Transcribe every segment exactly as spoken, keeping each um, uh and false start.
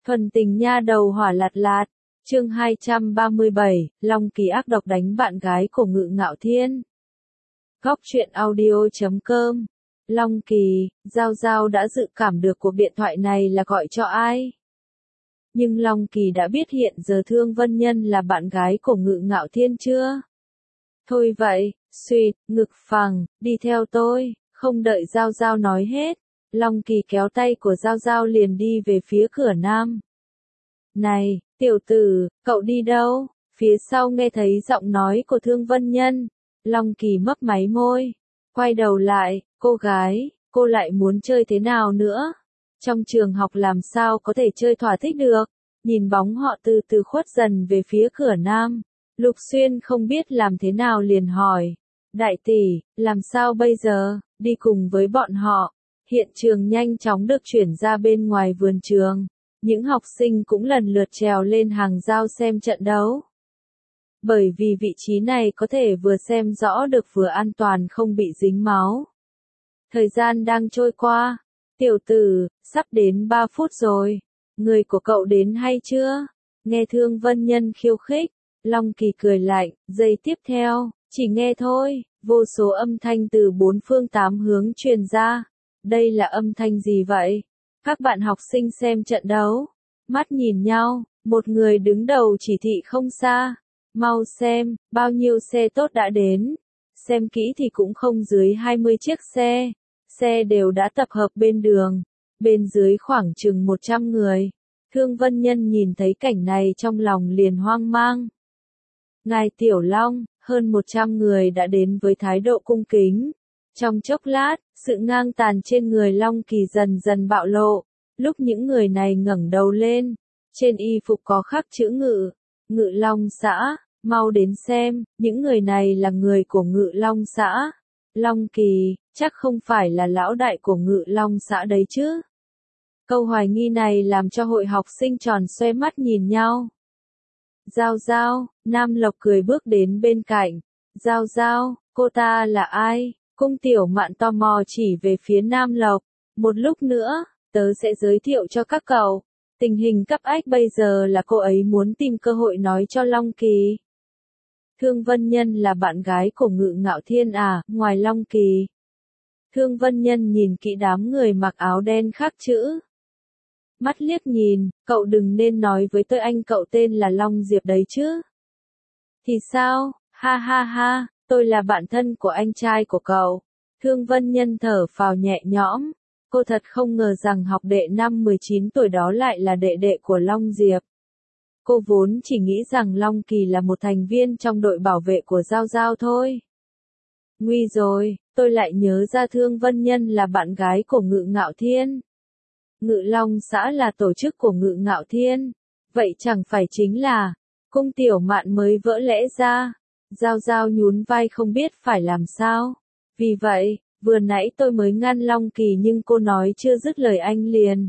Thuần tình nha đầu hỏa lạt lạt, chương hai trăm ba mươi bảy, Long Kỳ ác độc đánh bạn gái của Ngự Ngạo Thiên. Góc truyện audio chấm com. Long Kỳ, Giao Giao đã dự cảm được cuộc điện thoại này là gọi cho ai. Nhưng Long Kỳ đã biết hiện giờ Thương Vân Nhân là bạn gái của Ngự Ngạo Thiên chưa? Thôi vậy, suýt, ngực phẳng, đi theo tôi, không đợi Giao Giao nói hết. Long Kỳ kéo tay của Giao Giao liền đi về phía cửa nam. Này, tiểu tử, cậu đi đâu? Phía sau nghe thấy giọng nói của Thương Vân Nhân. Long Kỳ mấp máy môi. Quay đầu lại, cô gái, cô lại muốn chơi thế nào nữa? Trong trường học làm sao có thể chơi thỏa thích được? Nhìn bóng họ từ từ khuất dần về phía cửa nam. Lục Xuyên không biết làm thế nào liền hỏi. Đại tỷ, làm sao bây giờ? Đi cùng với bọn họ. Hiện trường nhanh chóng được chuyển ra bên ngoài vườn trường. Những học sinh cũng lần lượt trèo lên hàng rào xem trận đấu. Bởi vì vị trí này có thể vừa xem rõ được vừa an toàn không bị dính máu. Thời gian đang trôi qua. Tiểu tử, sắp đến ba phút rồi. Người của cậu đến hay chưa? Nghe Thương Vân Nhân khiêu khích. Long Kỳ cười lạnh, giây tiếp theo, chỉ nghe thôi, vô số âm thanh từ bốn phương tám hướng truyền ra. Đây là âm thanh gì vậy? Các bạn học sinh xem trận đấu. Mắt nhìn nhau, một người đứng đầu chỉ thị không xa. Mau xem, bao nhiêu xe tốt đã đến. Xem kỹ thì cũng không dưới hai mươi chiếc xe. Xe đều đã tập hợp bên đường. Bên dưới khoảng chừng một trăm người. Thương Vân Nhân nhìn thấy cảnh này trong lòng liền hoang mang. Ngài Tiểu Long, hơn một trăm người đã đến với thái độ cung kính. Trong chốc lát, sự ngang tàn trên người Long Kỳ dần dần bạo lộ. Lúc những người này ngẩng đầu lên, trên y phục có khắc chữ Ngự, Ngự Long xã, mau đến xem, những người này là người của Ngự Long xã. Long Kỳ, chắc không phải là lão đại của Ngự Long xã đấy chứ? Câu hoài nghi này làm cho hội học sinh tròn xoe mắt nhìn nhau. Giao Giao, Nam Lộc cười bước đến bên cạnh. Giao Giao, cô ta là ai? Cung Tiểu Mạn tò mò chỉ về phía Nam Lộc. Một lúc nữa, tớ sẽ giới thiệu cho các cậu. Tình hình cấp bách bây giờ là cô ấy muốn tìm cơ hội nói cho Long Kỳ. Thương Vân Nhân là bạn gái của Ngự Ngạo Thiên à, ngoài Long Kỳ. Thương Vân Nhân nhìn kỹ đám người mặc áo đen khắc chữ. Mắt liếc nhìn, cậu đừng nên nói với tôi anh cậu tên là Long Diệp đấy chứ. Thì sao, ha ha ha, tôi là bạn thân của anh trai của cậu. Thương Vân Nhân thở phào nhẹ nhõm. Cô thật không ngờ rằng học đệ năm mười chín tuổi đó lại là đệ đệ của Long Diệp. Cô vốn chỉ nghĩ rằng Long Kỳ là một thành viên trong đội bảo vệ của Giao Giao thôi. Nguy rồi, tôi lại nhớ ra Thương Vân Nhân là bạn gái của Ngự Ngạo Thiên. Ngự Long xã là tổ chức của Ngự Ngạo Thiên. Vậy chẳng phải chính là, Cung Tiểu Mạn mới vỡ lẽ ra. Giao Giao nhún vai không biết phải làm sao. Vì vậy, vừa nãy tôi mới ngăn Long Kỳ nhưng cô nói chưa dứt lời anh liền.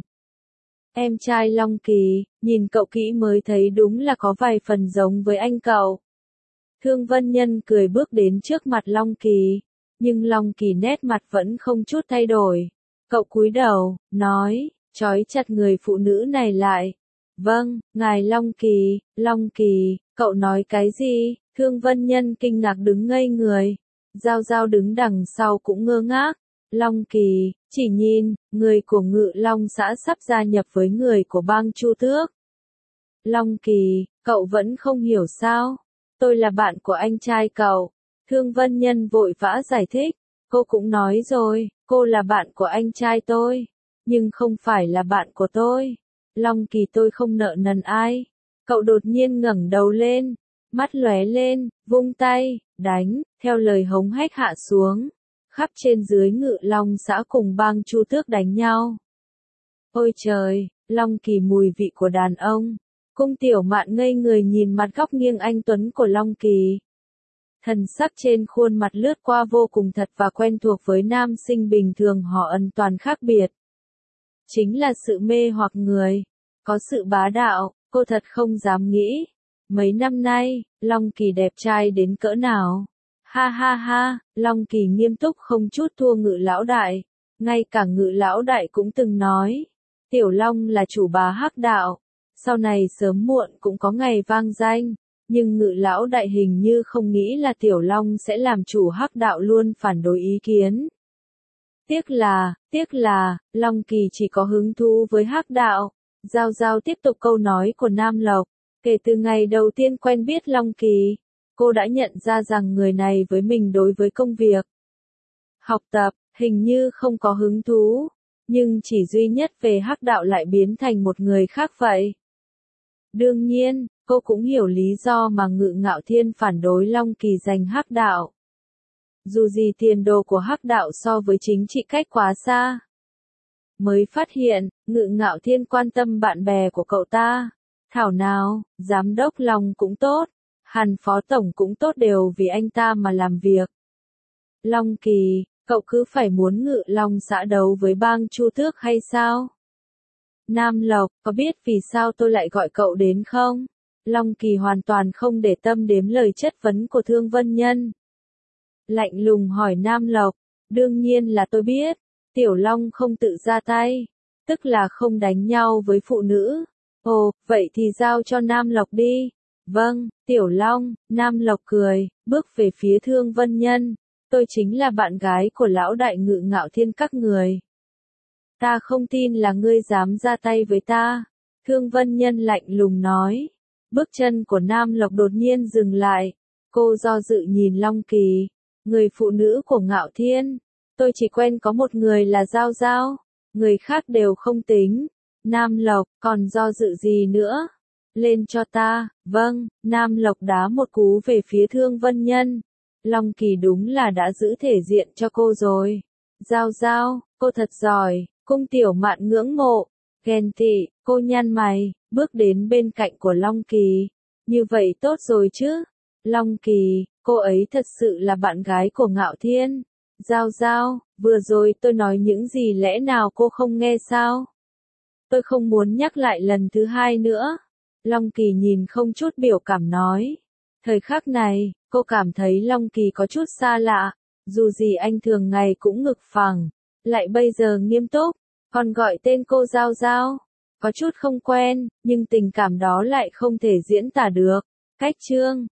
Em trai Long Kỳ, nhìn cậu kỹ mới thấy đúng là có vài phần giống với anh cậu. Thương Vân Nhân cười bước đến trước mặt Long Kỳ. Nhưng Long Kỳ nét mặt vẫn không chút thay đổi. Cậu cúi đầu, nói, trói chặt người phụ nữ này lại. Vâng, ngài Long Kỳ, Long Kỳ, cậu nói cái gì? Thương Vân Nhân kinh ngạc đứng ngây người. Giao Giao đứng đằng sau cũng ngơ ngác. Long Kỳ, chỉ nhìn, người của Ngự Long xã sắp gia nhập với người của bang Chu Tước. Long Kỳ, cậu vẫn không hiểu sao? Tôi là bạn của anh trai cậu. Thương Vân Nhân vội vã giải thích. Cô cũng nói rồi, cô là bạn của anh trai tôi. Nhưng không phải là bạn của tôi. Long Kỳ tôi không nợ nần ai. Cậu đột nhiên ngẩng đầu lên. Mắt lóe lên, vung tay, đánh, theo lời hống hách hạ xuống. Khắp trên dưới Ngự Long xã cùng bang Chu Tước đánh nhau. Ôi trời, Long Kỳ mùi vị của đàn ông. Cung Tiểu Mạn ngây người nhìn mặt góc nghiêng anh tuấn của Long Kỳ. Thần sắc trên khuôn mặt lướt qua vô cùng thật và quen thuộc với nam sinh bình thường họ ẩn toàn khác biệt. Chính là sự mê hoặc người. Có sự bá đạo, cô thật không dám nghĩ. Mấy năm nay, Long Kỳ đẹp trai đến cỡ nào? Ha ha ha, Long Kỳ nghiêm túc không chút thua Ngự lão đại. Ngay cả Ngự lão đại cũng từng nói. Tiểu Long là chủ bá hắc đạo, sau này sớm muộn cũng có ngày vang danh, nhưng Ngự lão đại hình như không nghĩ là Tiểu Long sẽ làm chủ Hắc đạo luôn phản đối ý kiến. Tiếc là, tiếc là, Long Kỳ chỉ có hứng thú với Hắc đạo. Giao Giao tiếp tục câu nói của Nam Lộc, kể từ ngày đầu tiên quen biết Long Kỳ, cô đã nhận ra rằng người này với mình đối với công việc, học tập, hình như không có hứng thú, nhưng chỉ duy nhất về Hắc đạo lại biến thành một người khác vậy. Đương nhiên, cô cũng hiểu lý do mà Ngự Ngạo Thiên phản đối Long Kỳ giành Hắc đạo. Dù gì tiền đồ của Hắc đạo so với chính trị cách quá xa. Mới phát hiện, Ngự Ngạo Thiên quan tâm bạn bè của cậu ta. Thảo nào, giám đốc Long cũng tốt, Hàn phó tổng cũng tốt đều vì anh ta mà làm việc. Long Kỳ, cậu cứ phải muốn Ngự Long xã đấu với bang Chu Tước hay sao? Nam Lộc, có biết vì sao tôi lại gọi cậu đến không? Long Kỳ hoàn toàn không để tâm đếm lời chất vấn của Thương Vân Nhân. Lạnh lùng hỏi Nam Lộc, đương nhiên là tôi biết, Tiểu Long không tự ra tay, tức là không đánh nhau với phụ nữ. Ồ, vậy thì giao cho Nam Lộc đi. Vâng, Tiểu Long, Nam Lộc cười, bước về phía Thương Vân Nhân. Tôi chính là bạn gái của lão đại Ngự Ngạo Thiên các người. Ta không tin là ngươi dám ra tay với ta. Thương Vân Nhân lạnh lùng nói. Bước chân của Nam Lộc đột nhiên dừng lại. Cô do dự nhìn Long Kỳ. Người phụ nữ của Ngạo Thiên. Tôi chỉ quen có một người là Giao Giao. Người khác đều không tính. Nam Lộc, còn do dự gì nữa? Lên cho ta. Vâng, Nam Lộc đá một cú về phía Thương Vân Nhân. Long Kỳ đúng là đã giữ thể diện cho cô rồi. Giao Giao, cô thật giỏi. Cung Tiểu Mạn ngưỡng mộ, ghen tị, cô nhăn mày, bước đến bên cạnh của Long Kỳ. Như vậy tốt rồi chứ? Long Kỳ, cô ấy thật sự là bạn gái của Ngạo Thiên. Giao Giao, vừa rồi tôi nói những gì lẽ nào cô không nghe sao? Tôi không muốn nhắc lại lần thứ hai nữa. Long Kỳ nhìn không chút biểu cảm nói. Thời khắc này, cô cảm thấy Long Kỳ có chút xa lạ. Dù gì anh thường ngày cũng ngực phẳng, lại bây giờ nghiêm túc, còn gọi tên cô Giao Giao. Có chút không quen, nhưng tình cảm đó lại không thể diễn tả được. Cách chương